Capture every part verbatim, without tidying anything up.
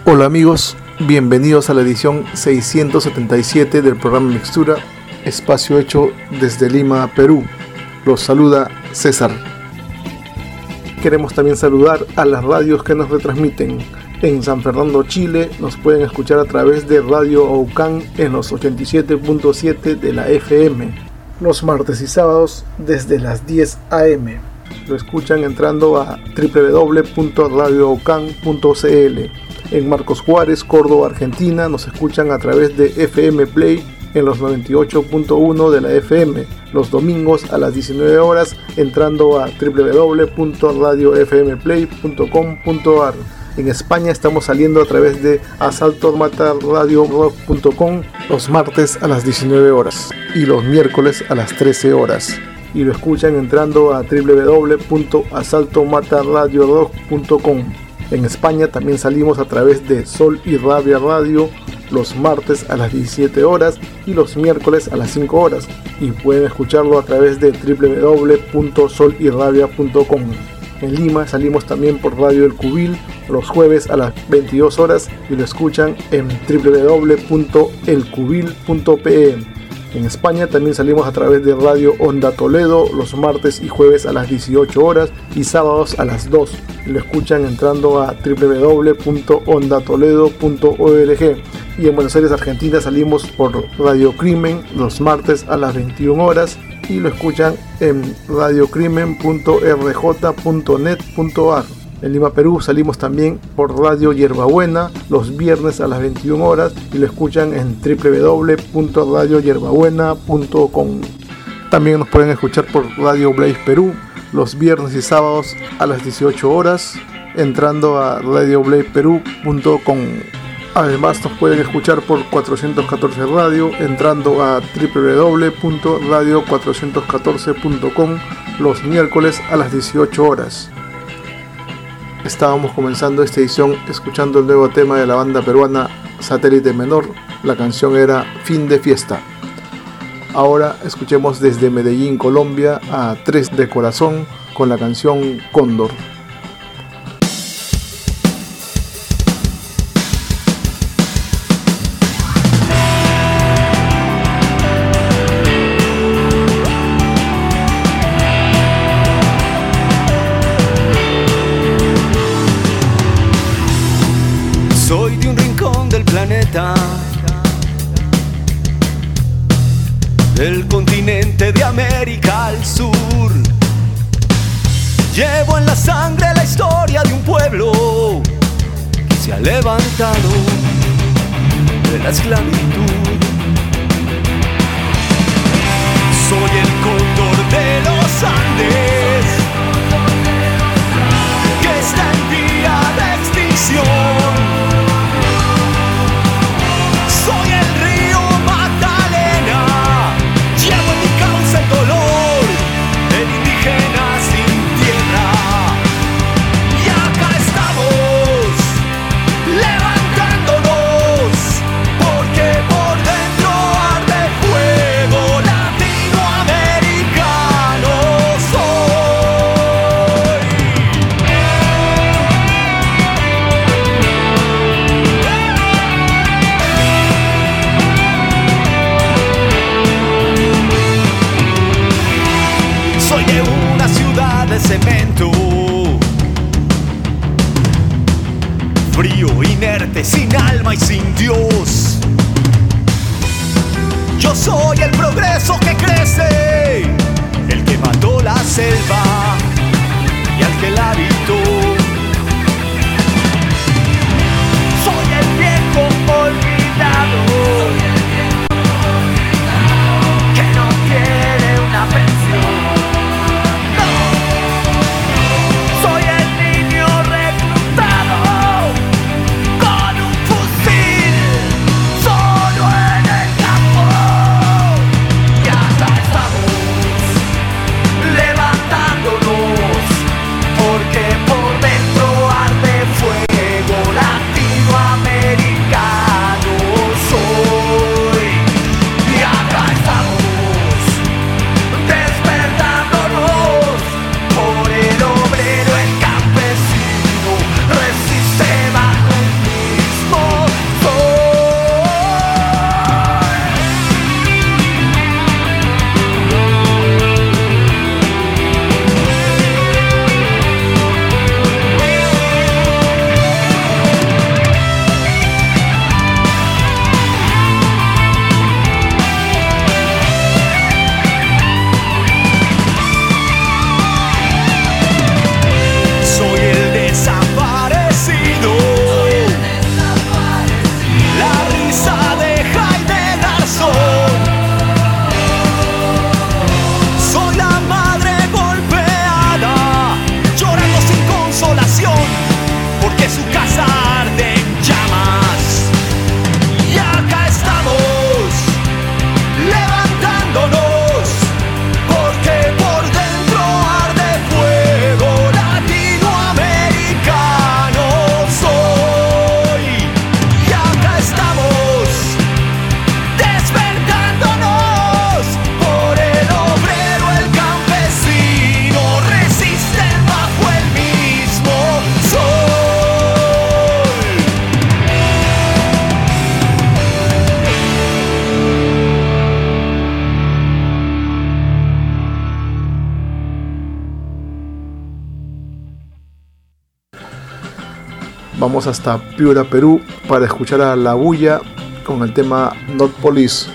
Hola amigos, bienvenidos a la edición seiscientos setenta y siete del programa Mixtura, espacio hecho desde Lima, Perú. Los saluda César. Queremos también saludar a las radios que nos retransmiten. En San Fernando, Chile, nos pueden escuchar a través de Radio Aucán en los ochenta y siete punto siete de la F M, los martes y sábados desde las diez a eme. Lo escuchan entrando a doble u doble u doble u punto radio aucán punto ce ele. En Marcos Juárez, Córdoba, Argentina, nos escuchan a través de F M Play en los noventa y ocho punto uno de la F M, los domingos a las diecinueve horas, entrando a doble u doble u doble u punto radio f m play punto com punto a r. En España estamos saliendo a través de asalto mata radio rock punto com los martes a las diecinueve horas y los miércoles a las trece horas. Y lo escuchan entrando a doble u doble u doble u punto asalto mata radio rock punto com. En España también salimos a través de Sol y Rabia Radio los martes a las diecisiete horas y los miércoles a las cinco horas. Y pueden escucharlo a través de doble u doble u doble u punto sol y rabia punto com. En Lima salimos también por Radio El Cubil los jueves a las veintidós horas y lo escuchan en doble u doble u doble u punto el cubil punto pe. En España también salimos a través de Radio Onda Toledo los martes y jueves a las dieciocho horas y sábados a las dos. Lo escuchan entrando a doble u doble u doble u punto onda toledo punto org. Y en Buenos Aires, Argentina, salimos por Radio Crimen los martes a las veintiuna horas y lo escuchan en radio crimen punto r j punto net punto a r. En Lima, Perú, salimos también por Radio Yerbabuena los viernes a las veintiuna horas y lo escuchan en doble u doble u doble u punto radio yerbabuena punto com. También nos pueden escuchar por Radio Blaze Perú los viernes y sábados a las dieciocho horas, entrando a radio blaze perú punto com. Además nos pueden escuchar por cuatrocientos catorce Radio, entrando a doble u doble u doble u punto radio cuatrocientos catorce punto com los miércoles a las dieciocho horas. Estábamos comenzando esta edición escuchando el nuevo tema de la banda peruana Satélite Menor. La canción era Fin de Fiesta. Ahora escuchemos desde Medellín, Colombia, a Tres de Corazón con la canción Cóndor. Soy de un rincón del planeta, del continente de América al sur. Llevo en la sangre la historia de un pueblo que se ha levantado de la esclavitud. Soy el cóndor de los Andes, que está en vía de extinción. Soy el río Magdalena, llevo en mi causa el dolor del indígena sin tierra. Y acá estamos, levantándonos, porque por dentro arde fuego latinoamericano soy. Soy de una ciudad de cemento, frío, inerte, sin alma y sin Dios. Yo soy el progreso que crece, el que mató la selva y al que la habitó. Soy el viejo olvidado, que no quiere una pensión. Soy el niño reclutado con un fusil solo en el campo. Y acá estamos, levantándonos, porque por dentro vamos hasta Piura, Perú, para escuchar a La Bulla con el tema Not Police.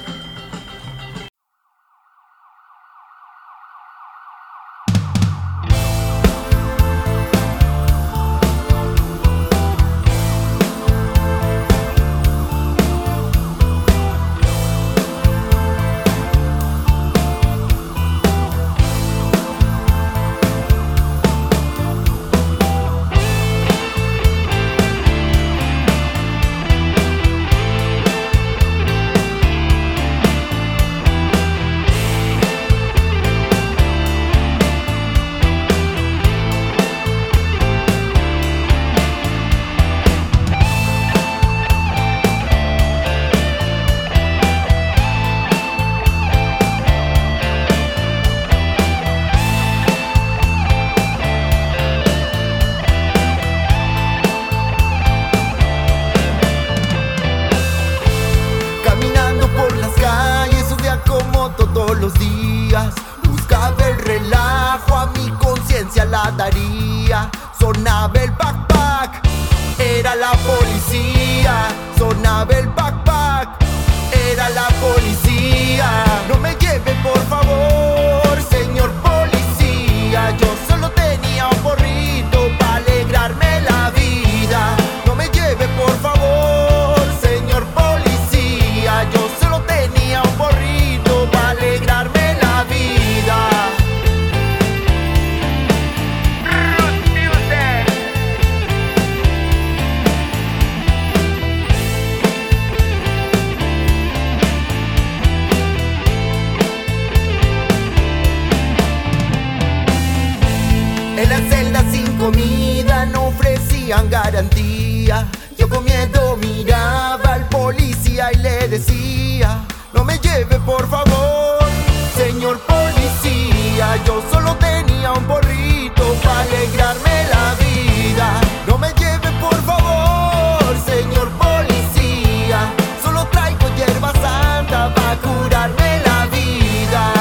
Garantía. Yo con miedo miraba al policía y le decía: no me lleve por favor, señor policía. Yo solo tenía un porrito para alegrarme la vida. No me lleve por favor, señor policía. Solo traigo hierba santa para curarme la vida.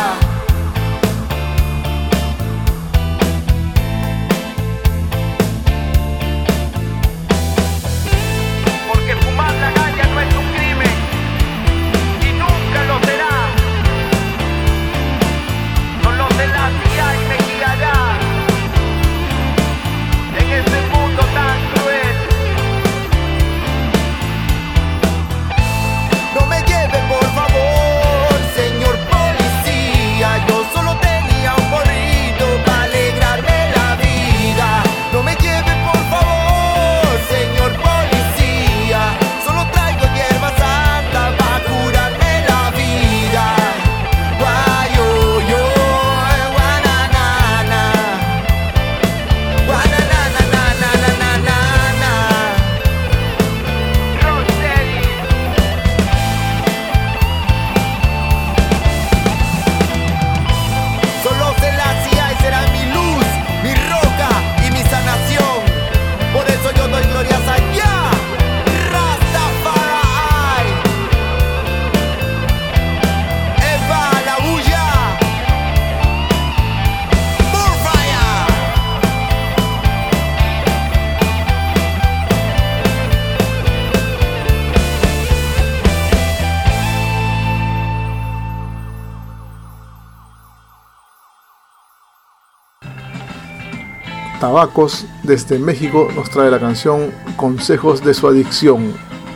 Tabacos desde México nos trae la canción Consejos de su adicción.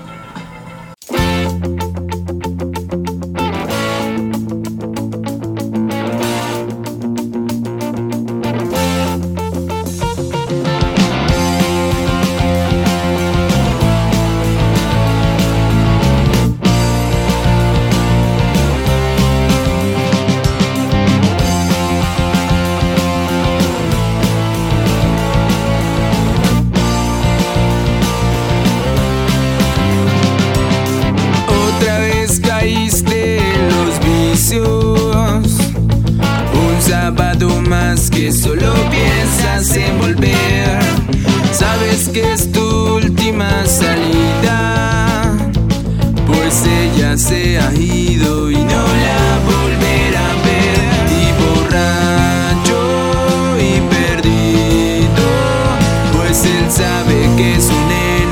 Que solo piensas en volver, sabes que es tu última salida, pues ella se ha ido y no la volverá a ver. Y borracho y perdido, pues él sabe que su nena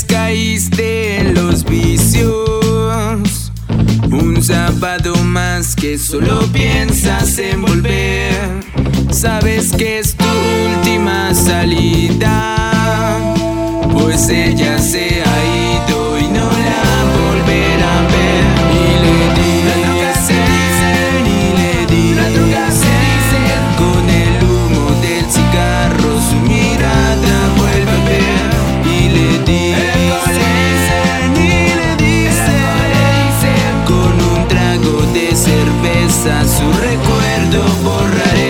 vez caíste en los vicios, un sábado más que solo piensas en volver. Sabes que es tu última salida, pues ella se ha ido y no la volverá a ver. Y le dicen, y le dicen, con el humo del cigarro su mirada vuelve a ver. Y le dicen, y le dicen, con un trago de cerveza su recuerdo borraré.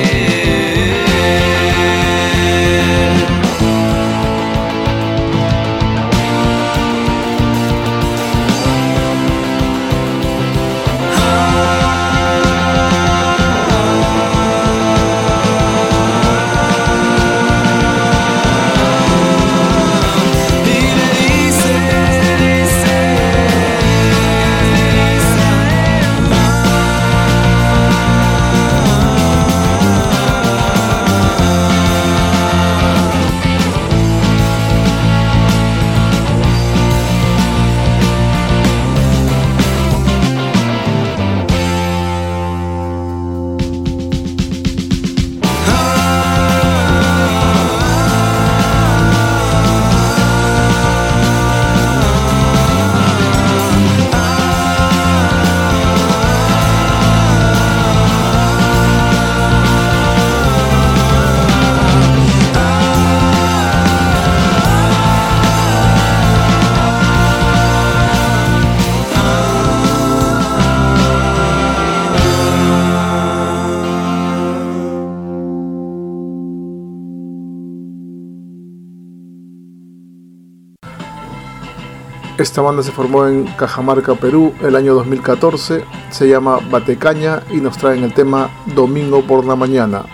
Esta banda se formó en Cajamarca, Perú, el año dos mil catorce, se llama Batecaña y nos traen el tema Domingo por la Mañana.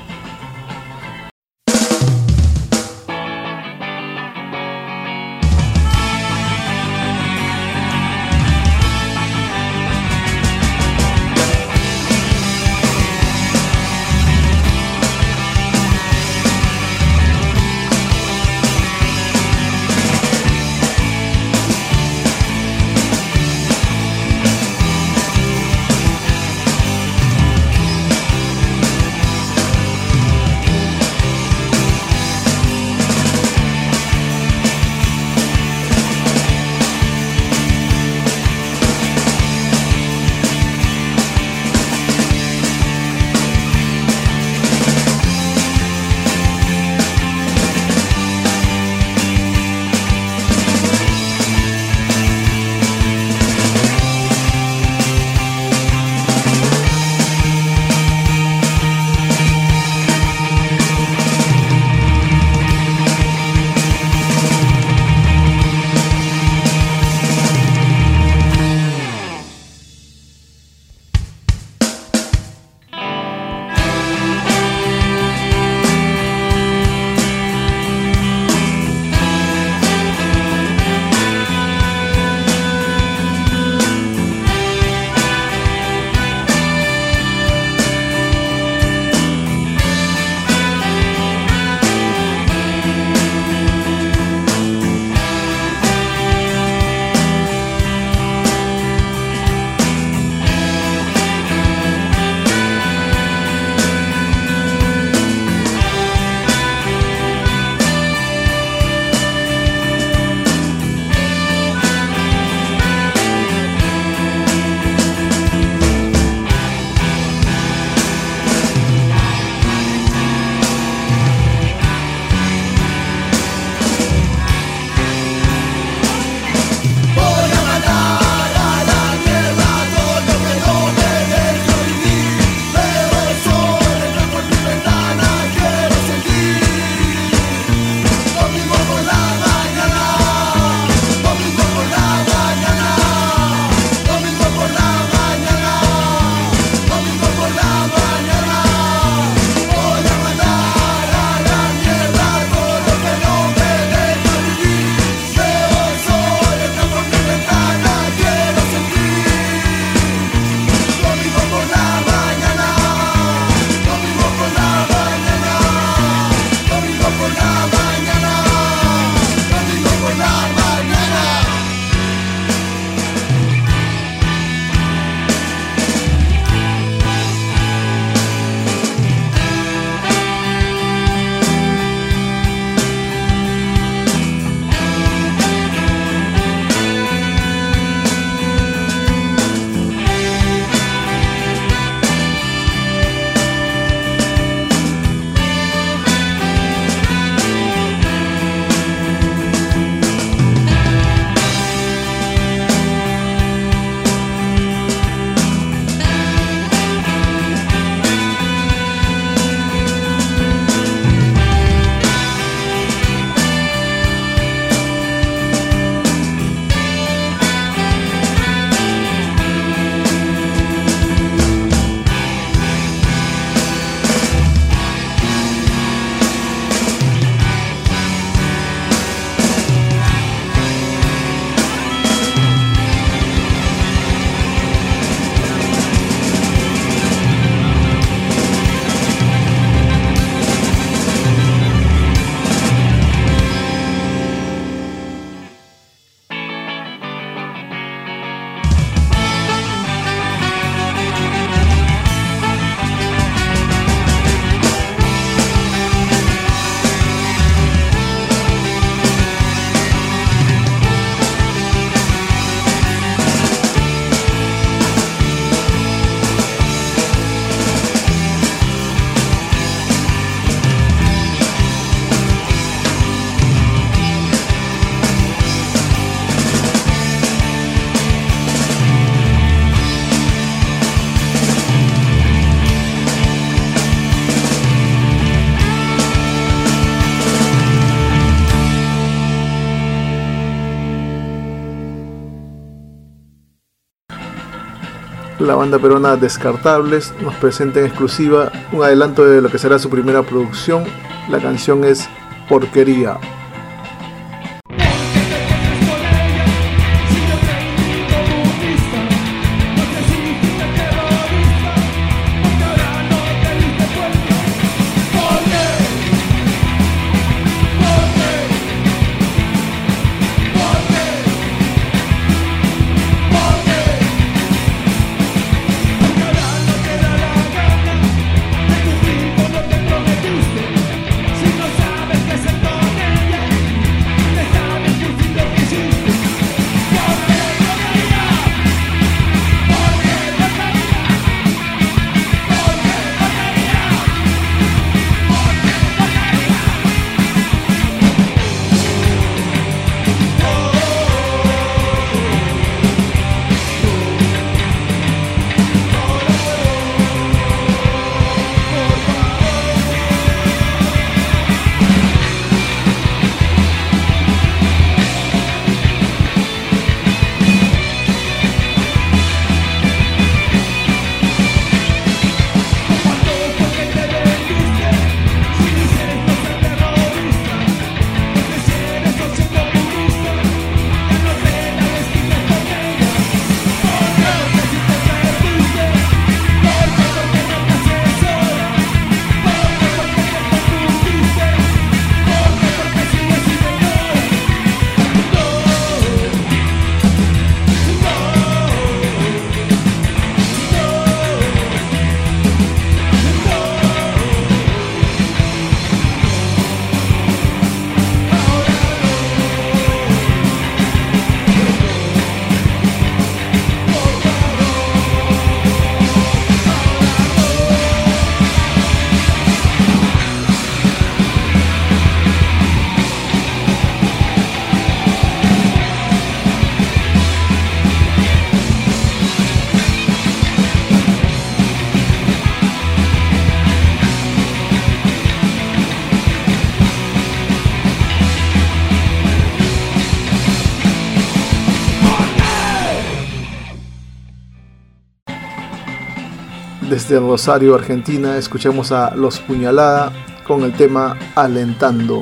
La banda peruana Descartables nos presenta en exclusiva un adelanto de lo que será su primera producción. La canción es Porquería. Desde Rosario, Argentina, escuchamos a Los Puñalada con el tema Alentando.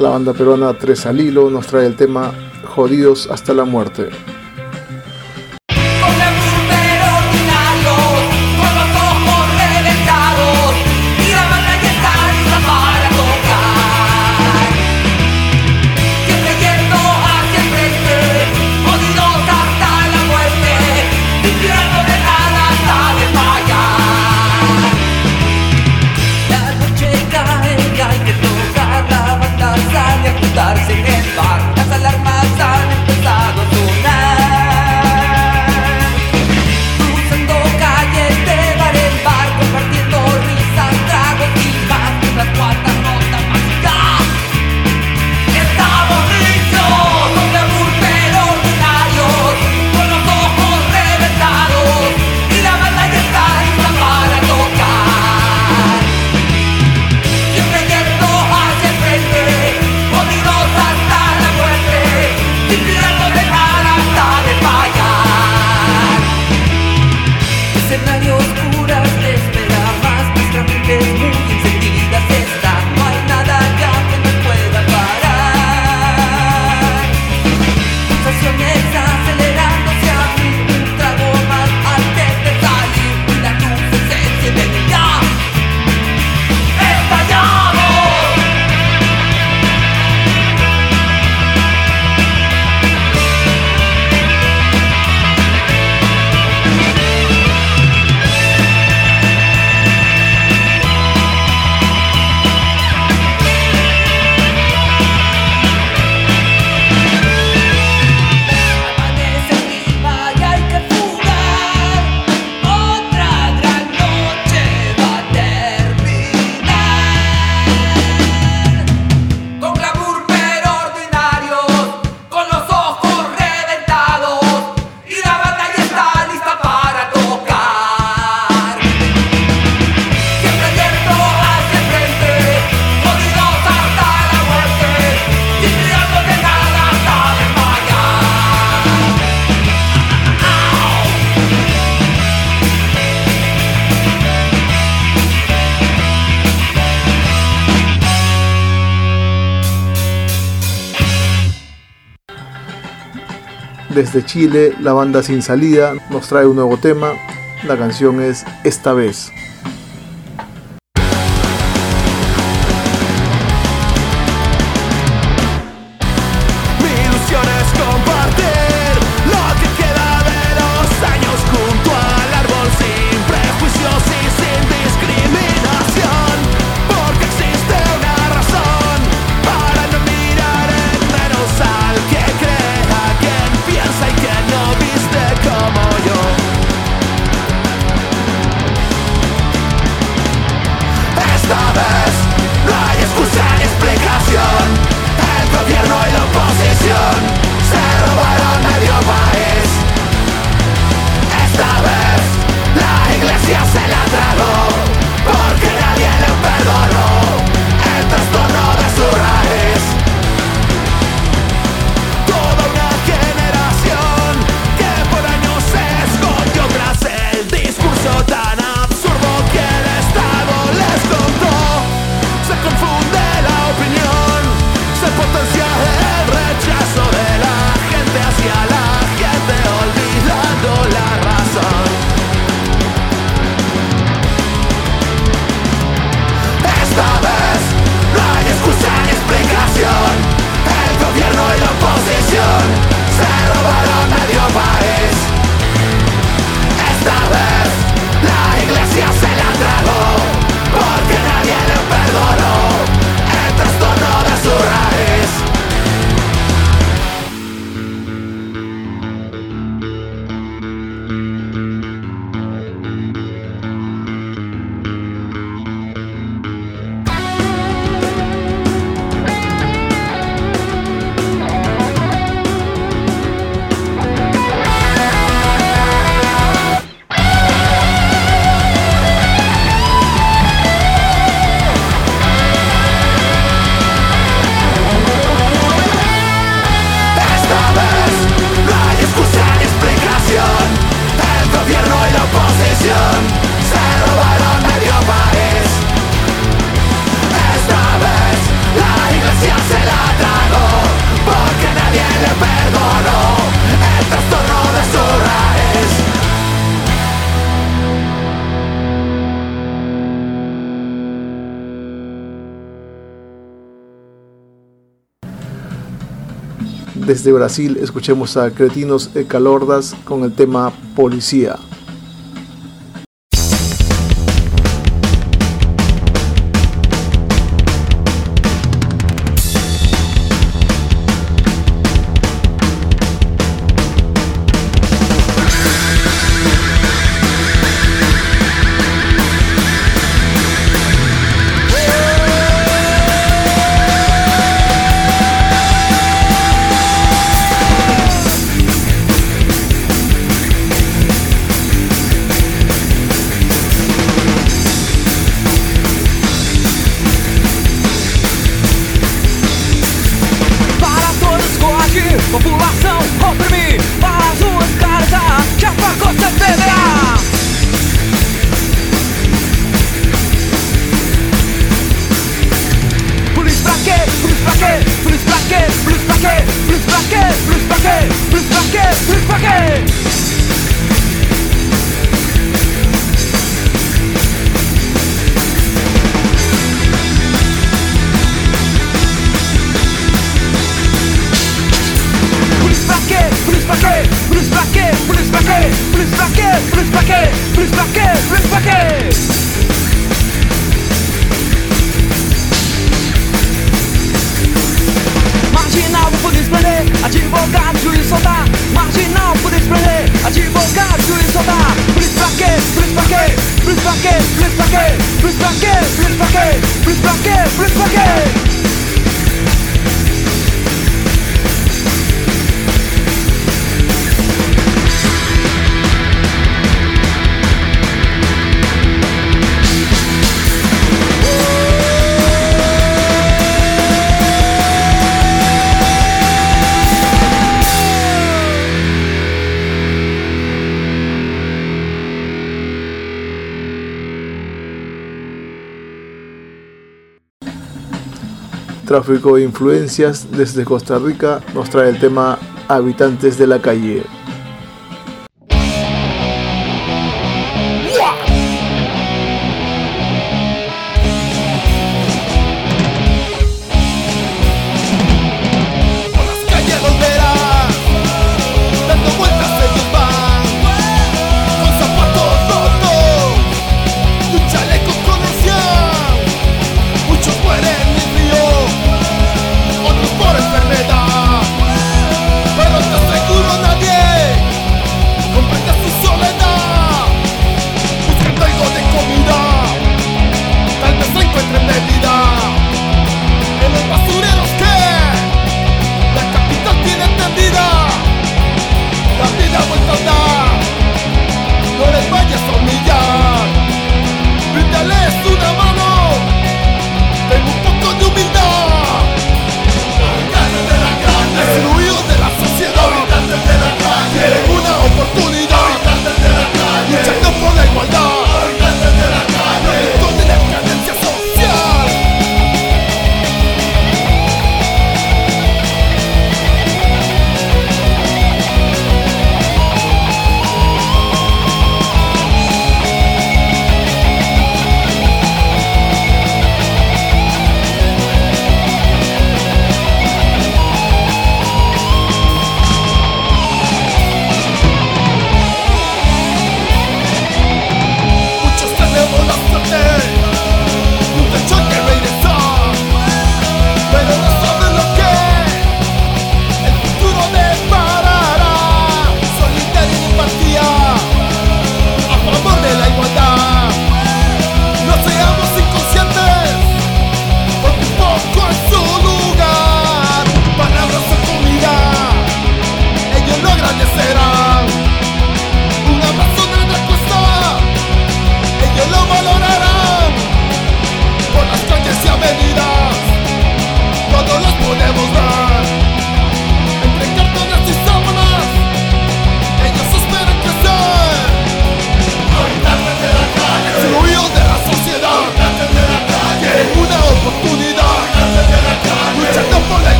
La banda peruana Tres al Hilo nos trae el tema Jodidos hasta la muerte. En el bar, las alarmas han empezado a sonar. Cruzando calles de bar en bar, compartiendo risas, tragos y más. Unas cuantas notas más y ya estamos listos. Con glamour pero ordinarios, con los ojos reventados, y la banda ya está lista para tocar. Siempre yendo hacia el frente, jodidos hasta la muerte, sin mirando de nada hasta de fallar. Escenario oscuras te espera más, nuestra mente es muy encendida está, no hay nada ya que nos pueda parar. Pulsaciones acelerándose a mil, un trago más antes de salir, y las luces se encienden y ya estallamos. Amanece clima y hay que fugar. Otra gran noche va a terminar. Con glamour pero ordinarios, con los ojos reventados, y la banda ya está lista para tocar. Siempre yendo hacia el frente, jodidos hasta la muerte, sin mirando de nada hasta desmayar. Desde Chile, la banda Sin Salida nos trae un nuevo tema. La canción es Esta Vez. Mi ilusión es compartir lo que queda de los años junto al árbol, sin prejuicios y sin discriminación, porque existe una razón para no mirar en menos al que crea, quien piensa y que no viste como yo. Desde Brasil escuchemos a Cretinos Calordas con el tema Policía. Tráfico de Influencias desde Costa Rica nos trae el tema Habitantes de la Calle.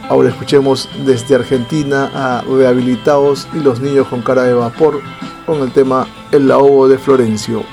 Ahora escuchemos desde Argentina a Rehabilitados y los niños con cara de vapor con el tema El ahogo de Florencio.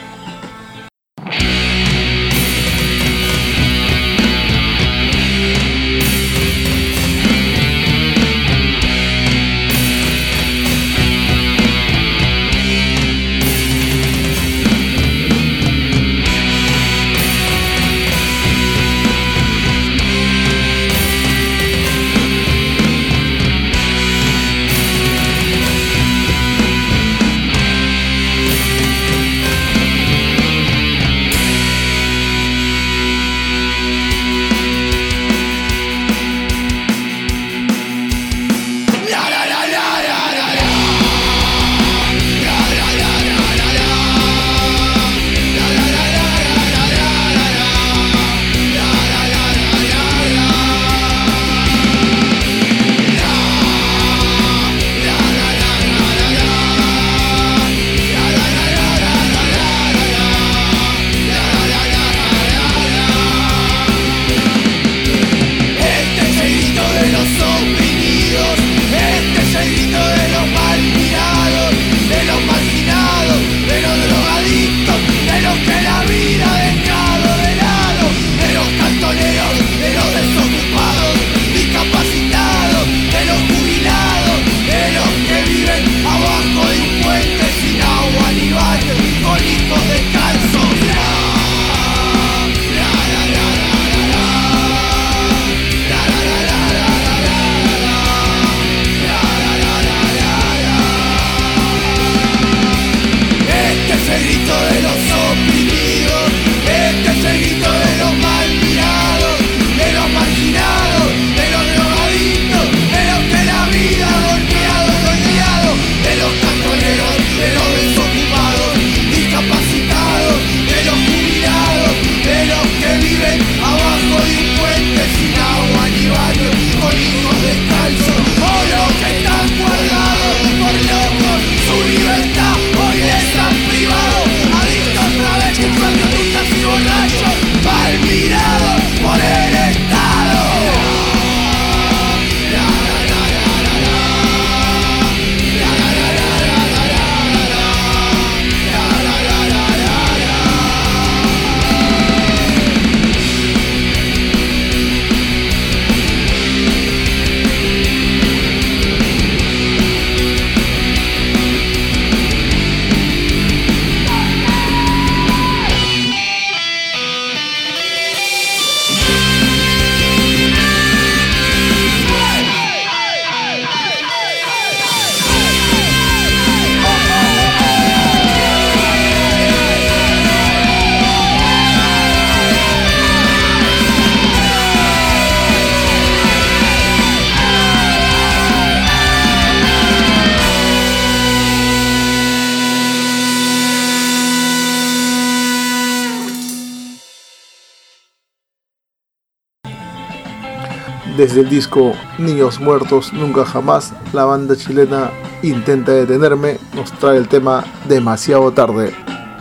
Desde el disco Niños Muertos Nunca Jamás, la banda chilena Intenta Detenerme nos trae el tema Demasiado Tarde.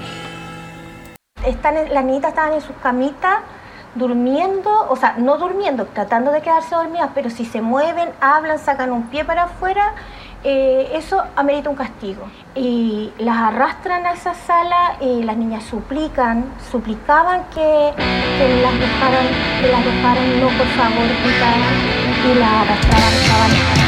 Están, las niñitas estaban en sus camitas durmiendo, o sea, no durmiendo, tratando de quedarse dormidas, pero si se mueven, hablan, sacan un pie para afuera, eh, eso amerita un castigo. Y las arrastran a esa sala y las niñas suplican, suplicaban que, que las dejaran, que las dejaran, no, por favor, gritaban, y las arrastraban, estaban.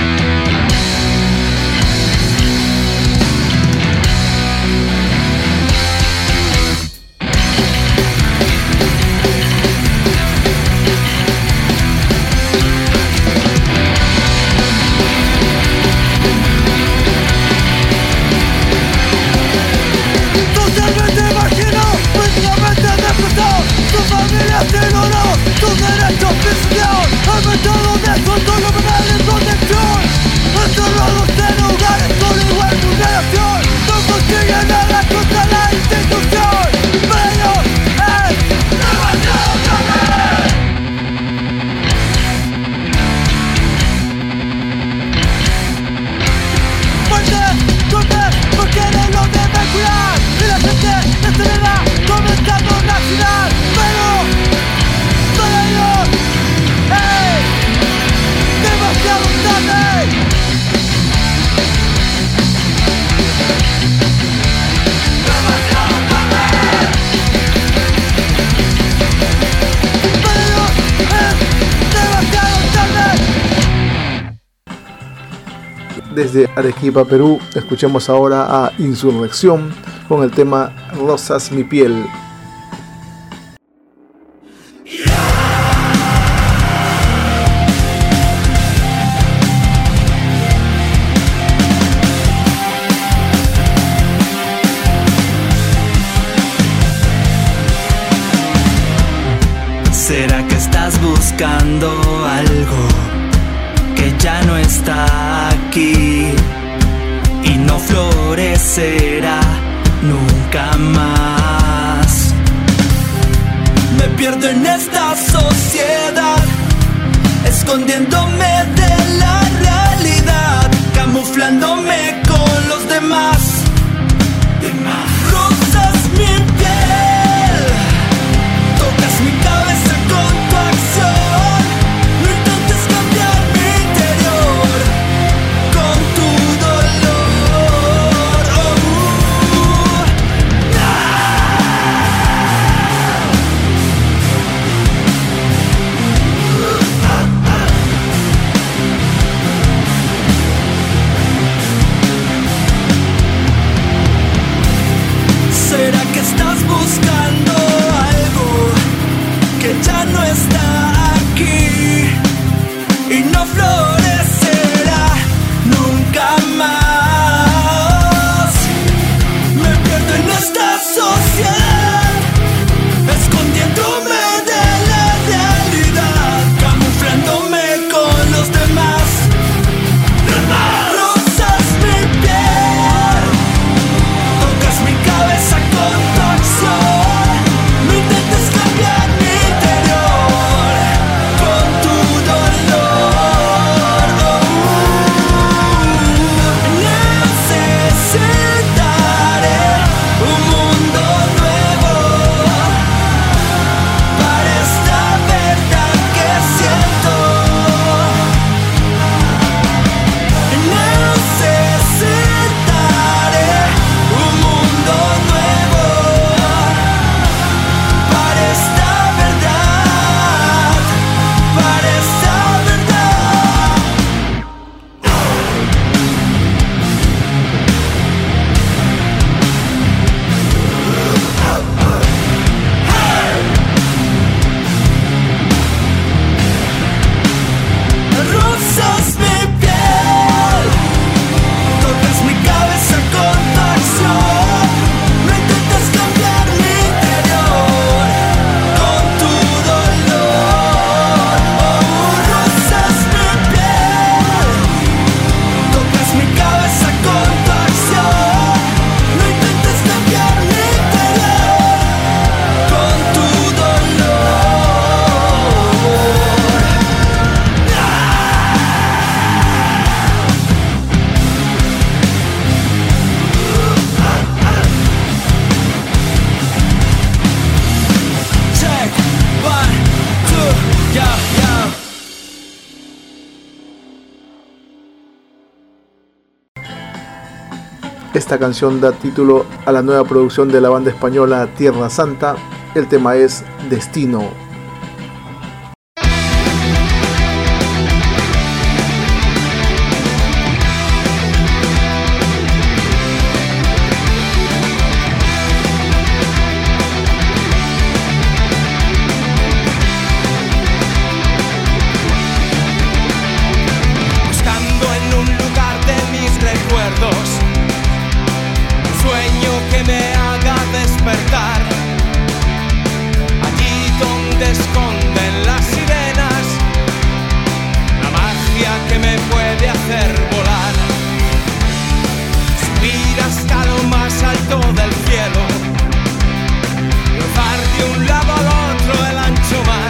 Tu familia te ignoró, tus derechos pisoteados, el método de control nominal en protección. Desde Arequipa, Perú, escuchemos ahora a Insurrección con el tema Rosas mi piel. ¿Será que estás buscando algo que ya no está aquí y no florecerá nunca más? Me pierdo en esta sociedad, escondiéndome de la realidad, camuflándome con los demás. Rozas mi piel, tocas mi cabeza con tu acción, no intentes cambiar mi interior con tu dolor. Oh, uh, ¿será que estás buscando algo que ya no está aquí y no florecerá nunca más? Me pierdo en esta sociedad, escondiéndome de la realidad, camuflándome con los demás. Rozas mi piel, tocas mi cabeza con tu acción, no intentes cambiar mi interior con tu dolor. Oh, necesitaré un mundo nuevo para esta verdad que siento. Necesitaré un mundo nuevo para esta verdad, para esta verdad. Rozas mi piel, tocas mi cabeza con tu acción, no intentes cambiar mi interior con tu dolor. Oh, rozas mi piel, tocas mi cabeza con tu acción, no intentes cambiar mi interior con tu dolor. Check, one, two, yeah, yeah. Esta canción da título a la nueva producción de la banda española Tierra Santa. El tema es Destino. Buscando en un lugar de mis recuerdos, un sueño que me haga despertar. Allí donde esconden las sirenas, la magia que me puede hacer volar. Subir hasta lo más alto del cielo, cruzar de un lado al otro el ancho mar,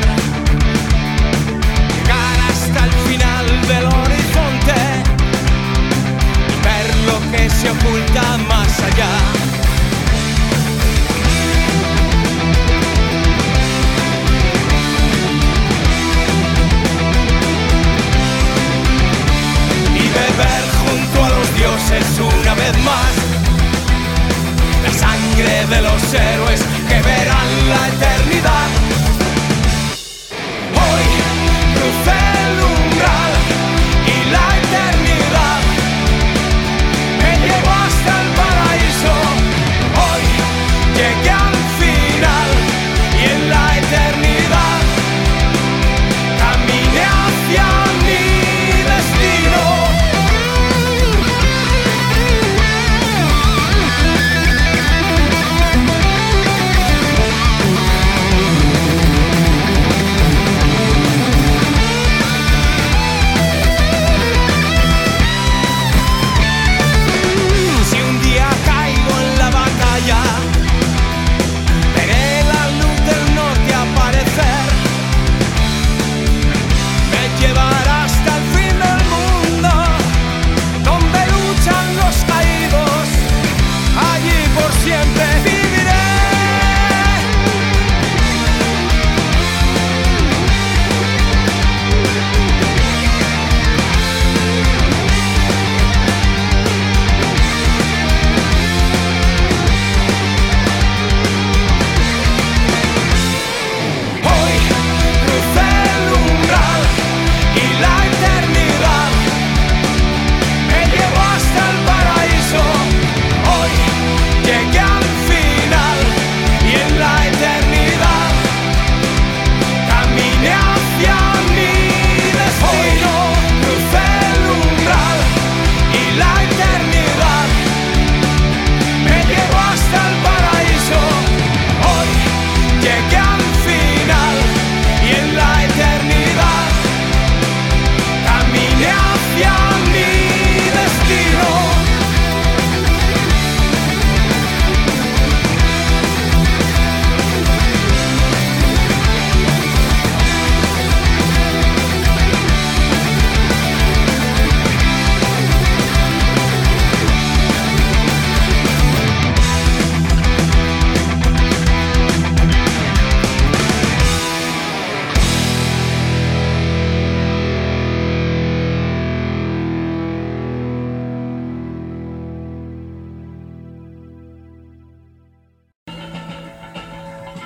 llegar hasta el final del horizonte y ver lo que se oculta más allá. Y beber junto a los dioses una vez más la sangre de los héroes que verán la eternidad. Hoy crucé el umbral y la eternidad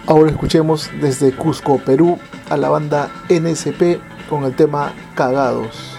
Ahora escuchemos desde Cusco, Perú, a la banda N S P con el tema Cagados.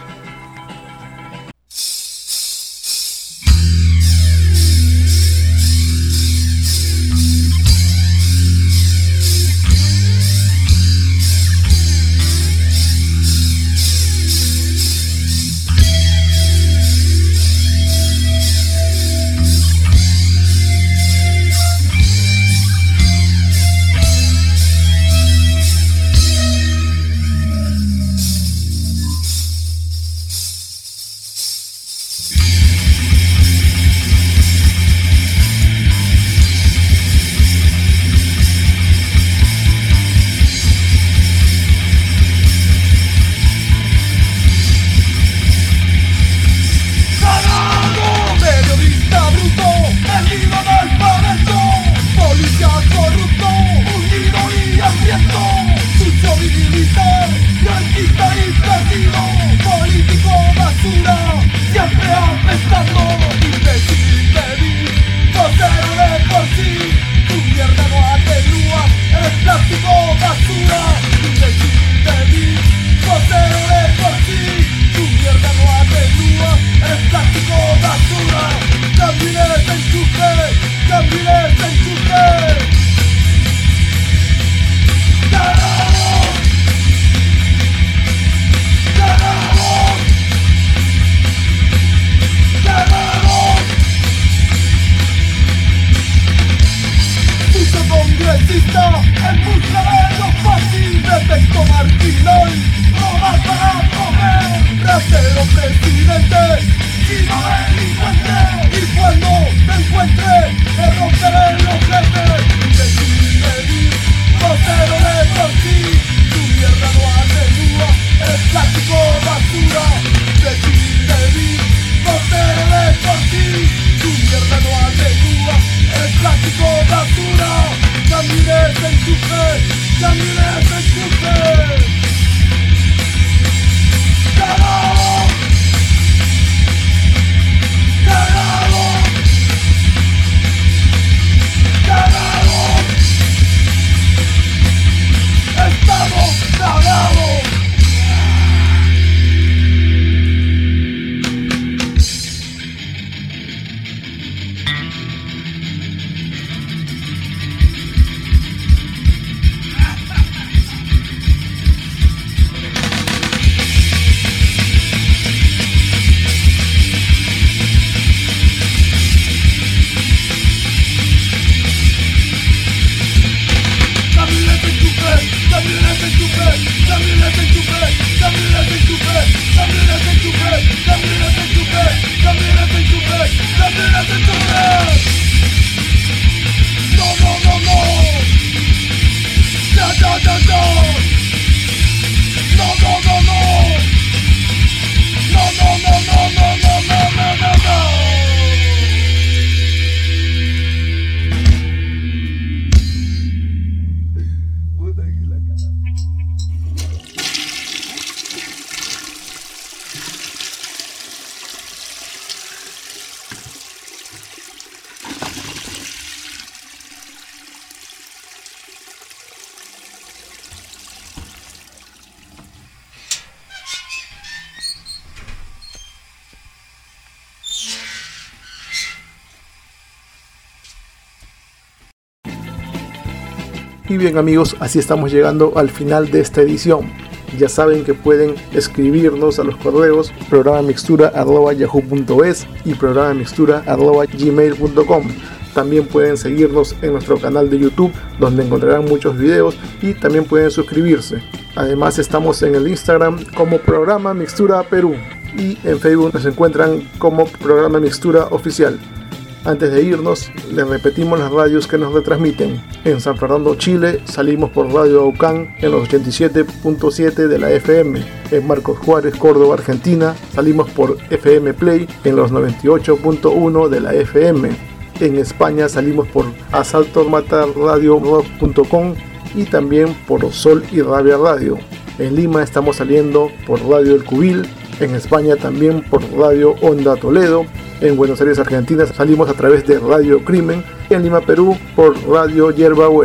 Y bien amigos, así estamos llegando al final de esta edición. Ya saben que pueden escribirnos a los correos programamixtura arroba yahoo punto es y programamixtura arroba gmail punto com. También pueden seguirnos en nuestro canal de YouTube, donde encontrarán muchos videos, y también pueden suscribirse. Además estamos en el Instagram como Programa Mixtura Perú y en Facebook nos encuentran como Programa Mixtura Oficial. Antes de irnos, les repetimos las radios que nos retransmiten. En San Fernando, Chile, salimos por Radio Aucán en los ochenta y siete punto siete de la F M. En Marcos Juárez, Córdoba, Argentina, salimos por F M Play en los noventa y ocho punto uno de la F M. En España salimos por asalto mata radio rock punto com y también por Sol y Rabia Radio. En Lima estamos saliendo por Radio El Cubil. En España también por Radio Onda Toledo. En Buenos Aires, Argentina, salimos a través de Radio Crimen. Y en Lima, Perú, por Radio Yerba Buena.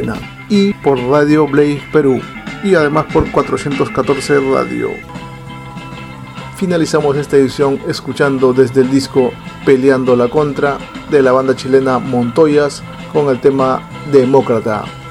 y por Radio Blaze Perú, y además por cuatrocientos catorce Radio. Finalizamos esta edición escuchando desde el disco Peleando la Contra de la banda chilena Montoyas con el tema Demócrata.